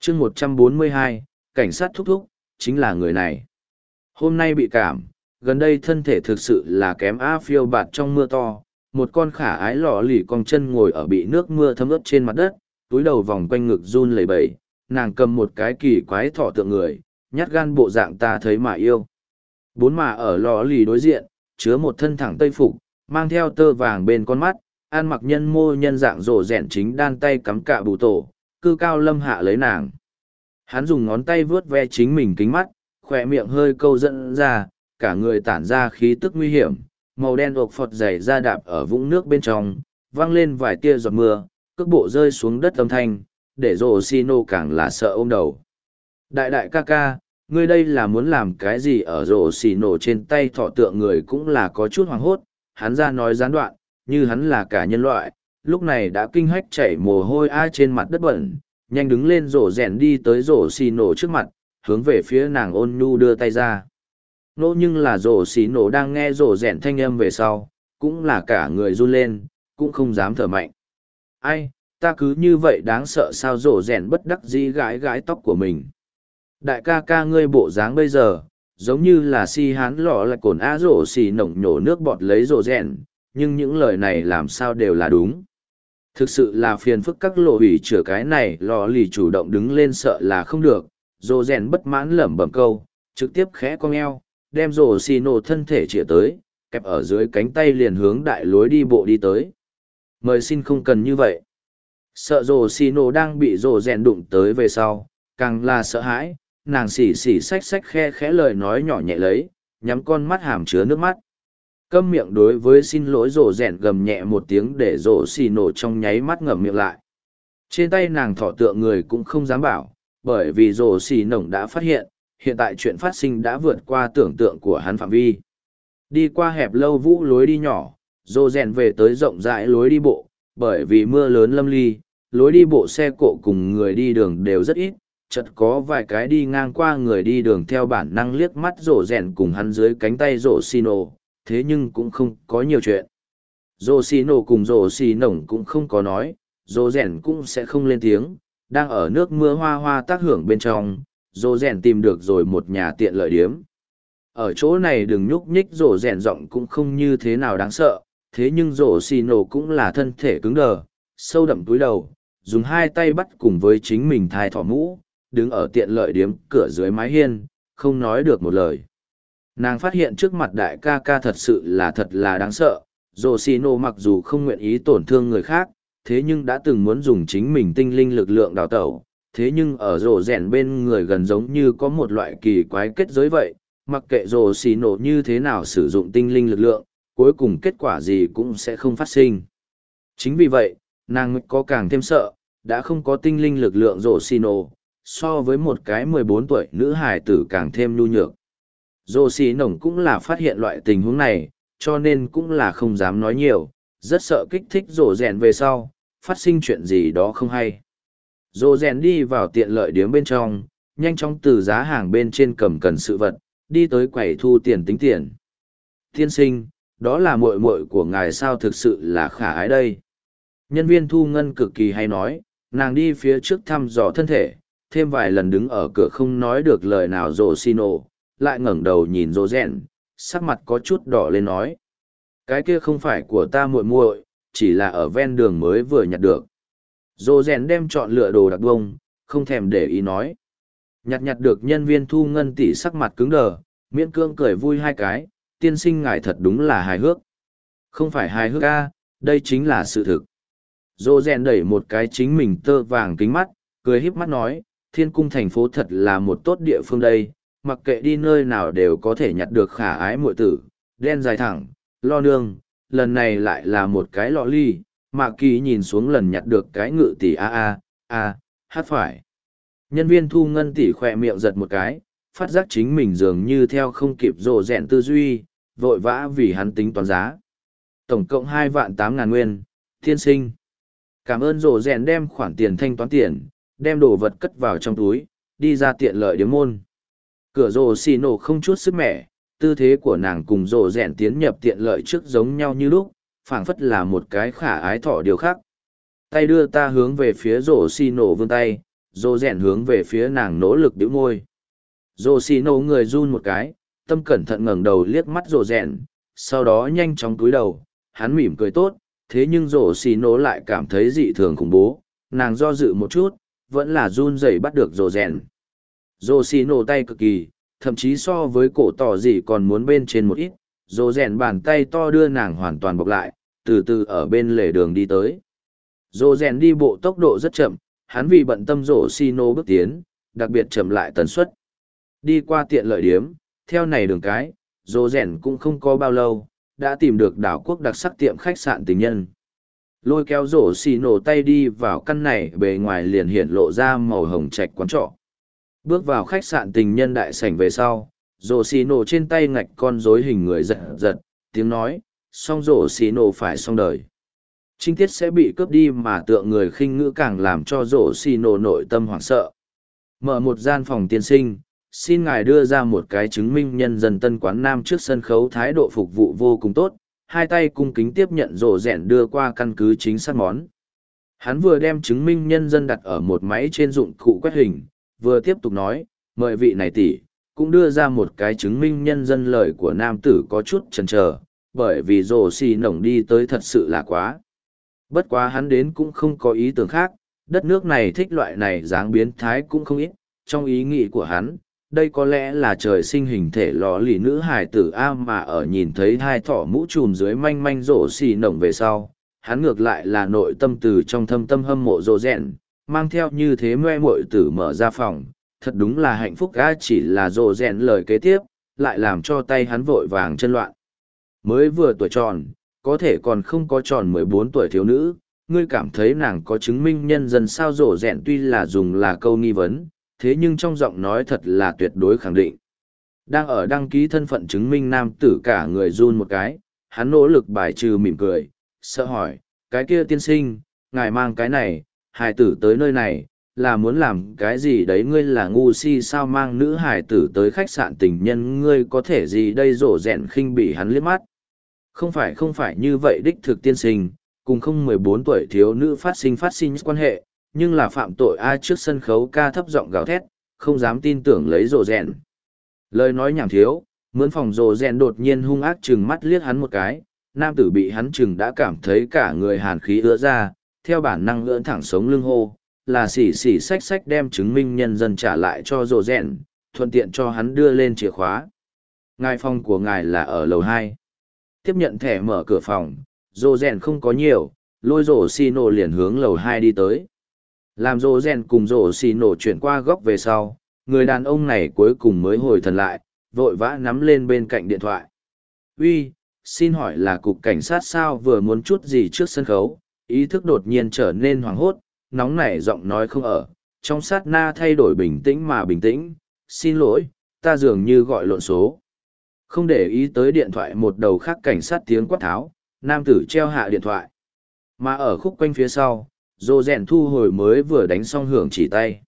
chương 142, cảnh sát thúc thúc, chính là người này. Hôm nay bị cảm, gần đây thân thể thực sự là kém phiêu bạt trong mưa to, một con khả ái lọ lì cong chân ngồi ở bị nước mưa thấm ướt trên mặt đất, túi đầu vòng quanh ngực run lẩy bẩy, nàng cầm một cái kỳ quái thỏ tượng người, nhát gan bộ dạng ta thấy mà yêu. Bốn mà ở lọ lì đối diện, chứa một thân thẳng tây phục, mang theo tơ vàng bên con mắt, ăn mặc nhân mô nhân dạng rổ rẻn chính đan tay cắm cạ bù tổ, cư cao lâm hạ lấy nàng. Hắn dùng ngón tay vướt ve chính mình kính mắt, khỏe miệng hơi câu dẫn ra, cả người tản ra khí tức nguy hiểm, màu đen ộc phọt dày ra đạp ở vũng nước bên trong, văng lên vài tia giọt mưa, cước bộ rơi xuống đất âm thanh, để rồ xì nổ càng là sợ ôm đầu. Đại đại ca ca, ngươi đây là muốn làm cái gì ở rồ xì nổ trên tay thọ tượng người cũng là có chút hoảng hốt, hắn ra nói gián đoạn, như hắn là cả nhân loại, lúc này đã kinh hách chảy mồ hôi trên mặt đất bẩn, nhanh đứng lên rổ rèn đi tới rổ xì nổ trước mặt, hướng về phía nàng ôn nhu đưa tay ra. Nỗ nhưng là rổ xì nổ đang nghe rổ rèn thanh âm về sau, cũng là cả người run lên, cũng không dám thở mạnh. Ai, ta cứ như vậy đáng sợ sao rổ rèn bất đắc dĩ gãi gãi tóc của mình. Đại ca ca ngươi bộ dáng bây giờ, giống như là si hán lọ lại cồn rổ xì nổng nhổ nước bọt lấy rổ rèn, nhưng những lời này làm sao đều là đúng. Thực sự là phiền phức các lộ hủy chữa cái này lò lì chủ động đứng lên sợ là không được, rổ rèn bất mãn lẩm bẩm câu, trực tiếp khẽ cong eo, đem rổ xì nổ thân thể chĩa tới, kẹp ở dưới cánh tay liền hướng đại lối đi bộ đi tới. Mời xin không cần như vậy. Sợ rổ xì nổ đang bị rổ rèn đụng tới về sau, càng là sợ hãi, nàng xỉ xỉ xách xách khe khẽ lời nói nhỏ nhẹ lấy, nhắm con mắt hàm chứa nước mắt. Câm miệng đối với xin lỗi rổ rèn gầm nhẹ một tiếng để rổ xì nổ trong nháy mắt ngậm miệng lại. Trên tay nàng thọ tượng người cũng không dám bảo, bởi vì rổ xì nổng đã phát hiện tại chuyện phát sinh đã vượt qua tưởng tượng của hắn phạm vi. Đi qua hẹp lâu vũ lối đi nhỏ, rổ rèn về tới rộng rãi lối đi bộ, bởi vì mưa lớn lâm ly, lối đi bộ xe cộ cùng người đi đường đều rất ít, chợt có vài cái đi ngang qua người đi đường theo bản năng liếc mắt rổ rèn cùng hắn dưới cánh tay rổ xì nổ, thế nhưng cũng không có nhiều chuyện. Rổ xì nổ cùng rổ xì nổng cũng không có nói, rổ rèn cũng sẽ không lên tiếng, đang ở nước mưa hoa hoa tác hưởng bên trong, rổ rèn tìm được rồi một nhà tiện lợi điếm. Ở chỗ này đừng nhúc nhích rổ rèn giọng cũng không như thế nào đáng sợ, thế nhưng rổ xì nổ cũng là thân thể cứng đờ, sâu đậm túi đầu, dùng hai tay bắt cùng với chính mình thai thỏ mũ, đứng ở tiện lợi điếm cửa dưới mái hiên, không nói được một lời. Nàng phát hiện trước mặt đại ca ca thật là đáng sợ, rổ xì nổ mặc dù không nguyện ý tổn thương người khác, thế nhưng đã từng muốn dùng chính mình tinh linh lực lượng đào tẩu, thế nhưng ở rổ rèn bên người gần giống như có một loại kỳ quái kết giới vậy, mặc kệ rổ xì nổ như thế nào sử dụng tinh linh lực lượng, cuối cùng kết quả gì cũng sẽ không phát sinh. Chính vì vậy, nàng có càng thêm sợ, đã không có tinh linh lực lượng rổ xì nổ, so với một cái 14 tuổi nữ hài tử càng thêm nhu nhược. Rổ xì nổng cũng là phát hiện loại tình huống này, cho nên cũng là không dám nói nhiều, rất sợ kích thích rổ rèn về sau, phát sinh chuyện gì đó không hay. Rổ rèn đi vào tiện lợi điếm bên trong, nhanh chóng từ giá hàng bên trên cầm cần sự vật, đi tới quầy thu tiền tính tiền. Tiên sinh, đó là muội muội của ngài sao thực sự là khả ái đây. Nhân viên thu ngân cực kỳ hay nói, nàng đi phía trước thăm dò thân thể, thêm vài lần đứng ở cửa không nói được lời nào rổ xì nổ, lại ngẩng đầu nhìn rổ rèn, sắc mặt có chút đỏ lên nói. Cái kia không phải của ta muội muội, chỉ là ở ven đường mới vừa nhặt được. Rổ rèn đem chọn lựa đồ đặc bông, không thèm để ý nói. Nhặt được nhân viên thu ngân tỷ sắc mặt cứng đờ, miễn cưỡng cười vui hai cái, tiên sinh ngài thật đúng là hài hước. Không phải hài hước đây chính là sự thực. Rổ rèn đẩy một cái chính mình tơ vàng kính mắt, cười híp mắt nói, thiên cung thành phố thật là một tốt địa phương đây, mặc kệ đi nơi nào đều có thể nhặt được khả ái muội tử, đen dài thẳng, lo nương, lần này lại là một cái lọ ly, Mạc Kỳ nhìn xuống lần nhặt được cái ngự tỷ hát phải. Nhân viên thu ngân tỷ khỏe miệng giật một cái, phát giác chính mình dường như theo không kịp rổ rèn tư duy, vội vã vì hắn tính toán giá. Tổng cộng 2.800.000 nguyên, tiên sinh. Cảm ơn rổ rèn đem khoản tiền thanh toán tiền, đem đồ vật cất vào trong túi, đi ra tiện lợi điếm môn. Cửa rổ xì nổ không chút sức mẻ, tư thế của nàng cùng rổ rèn tiến nhập tiện lợi trước giống nhau như lúc, phảng phất là một cái khả ái thỏ điều khác. Tay đưa ta hướng về phía rổ xì nổ vươn tay, Dô rèn hướng về phía nàng nỗ lực bĩu môi. Dô xì nổ người run một cái, tâm cẩn thận ngẩng đầu liếc mắt rồ rèn, sau đó nhanh chóng cúi đầu, hắn mỉm cười tốt, thế nhưng rồ xì nổ lại cảm thấy dị thường khủng bố, nàng do dự một chút, vẫn là run rẩy bắt được rồ rèn. Rồ xì nổ tay cực kỳ, thậm chí so với cổ tỏ gì còn muốn bên trên một ít, rồ rèn bàn tay to đưa nàng hoàn toàn bọc lại, từ từ ở bên lề đường đi tới. Rồ rèn đi bộ tốc độ rất chậm, hắn vì bận tâm rồ xì nổ bước tiến, đặc biệt chậm lại tần suất. Đi qua tiện lợi điếm, theo này đường cái, rồ rèn cũng không có bao lâu, đã tìm được đảo quốc đặc sắc tiệm khách sạn tình nhân. Lôi kéo rổ xì nổ tay đi vào căn này bề ngoài liền hiện lộ ra màu hồng trạch quán trọ. Bước vào khách sạn tình nhân đại sảnh về sau, rổ xì nổ trên tay ngạch con rối hình người giật giật, tiếng nói, xong rổ xì nổ phải xong đời. Trinh tiết sẽ bị cướp đi mà tượng người khinh ngữ càng làm cho rổ xì nổ nội tâm hoảng sợ. Mở một gian phòng tiên sinh, xin ngài đưa ra một cái chứng minh nhân dân tân quán nam trước sân khấu thái độ phục vụ vô cùng tốt, hai tay cung kính tiếp nhận rổ rẽn đưa qua căn cứ chính xác món. Hắn vừa đem chứng minh nhân dân đặt ở một máy trên dụng cụ quét hình, vừa tiếp tục nói, mời vị này tỷ, cũng đưa ra một cái chứng minh nhân dân lời của nam tử có chút chần chờ, bởi vì rổ xì nổng đi tới thật sự là quá. Bất quá hắn đến cũng không có ý tưởng khác, đất nước này thích loại này dáng biến thái cũng không ít, trong ý nghĩ của hắn, đây có lẽ là trời sinh hình thể lò lì nữ hài tử A mà ở nhìn thấy hai thỏ mũ trùm dưới manh manh rổ xì nổng về sau, hắn ngược lại là nội tâm từ trong thâm tâm hâm mộ rồ rèn, mang theo như thế mê muội tử mở ra phòng, thật đúng là hạnh phúc A chỉ là rồ rèn lời kế tiếp, lại làm cho tay hắn vội vàng chân loạn. Mới vừa tuổi tròn, có thể còn không có tròn 14 tuổi thiếu nữ, ngươi cảm thấy nàng có chứng minh nhân dân sao rồ rèn tuy là dùng là câu nghi vấn, thế nhưng trong giọng nói thật là tuyệt đối khẳng định. Đang ở đăng ký thân phận chứng minh nam tử cả người run một cái, hắn nỗ lực bài trừ mỉm cười, sợ hỏi, cái kia tiên sinh, ngài mang cái này, hài tử tới nơi này, là muốn làm cái gì đấy ngươi là ngu si sao mang nữ hài tử tới khách sạn tình nhân ngươi có thể gì đây rổ rẹn khinh bỉ hắn liếc mắt. Không phải như vậy đích thực tiên sinh, cùng không 14 tuổi thiếu nữ phát sinh quan hệ, nhưng là phạm tội ai trước sân khấu ca thấp giọng gào thét, không dám tin tưởng lấy rồ rèn. Lời nói nhảm thiếu, mướn phòng rồ rèn đột nhiên hung ác trừng mắt liếc hắn một cái, nam tử bị hắn trừng đã cảm thấy cả người hàn khí ứa ra, theo bản năng ưỡn thẳng sống lưng hô, là xỉ xách xách đem chứng minh nhân dân trả lại cho rồ rèn, thuận tiện cho hắn đưa lên chìa khóa. Ngài phòng của ngài là ở lầu 2. Tiếp nhận thẻ mở cửa phòng, rồ rèn không có nhiều, lôi rổ xì nổ liền hướng lầu 2 đi tới. Làm rồ rèn cùng rổ xì nổ chuyển qua góc về sau, người đàn ông này cuối cùng mới hồi thần lại, vội vã nắm lên bên cạnh điện thoại. Uy, xin hỏi là cục cảnh sát sao vừa muốn chút gì trước sân khấu, ý thức đột nhiên trở nên hoảng hốt, nóng nảy giọng nói không ở, trong sát na thay đổi bình tĩnh mà bình tĩnh, xin lỗi, ta dường như gọi lộn số. Không để ý tới điện thoại một đầu khác cảnh sát tiếng quát tháo, nam tử treo hạ điện thoại. Mà ở khúc quanh phía sau, rồ rèn thu hồi mới vừa đánh xong hưởng chỉ tay.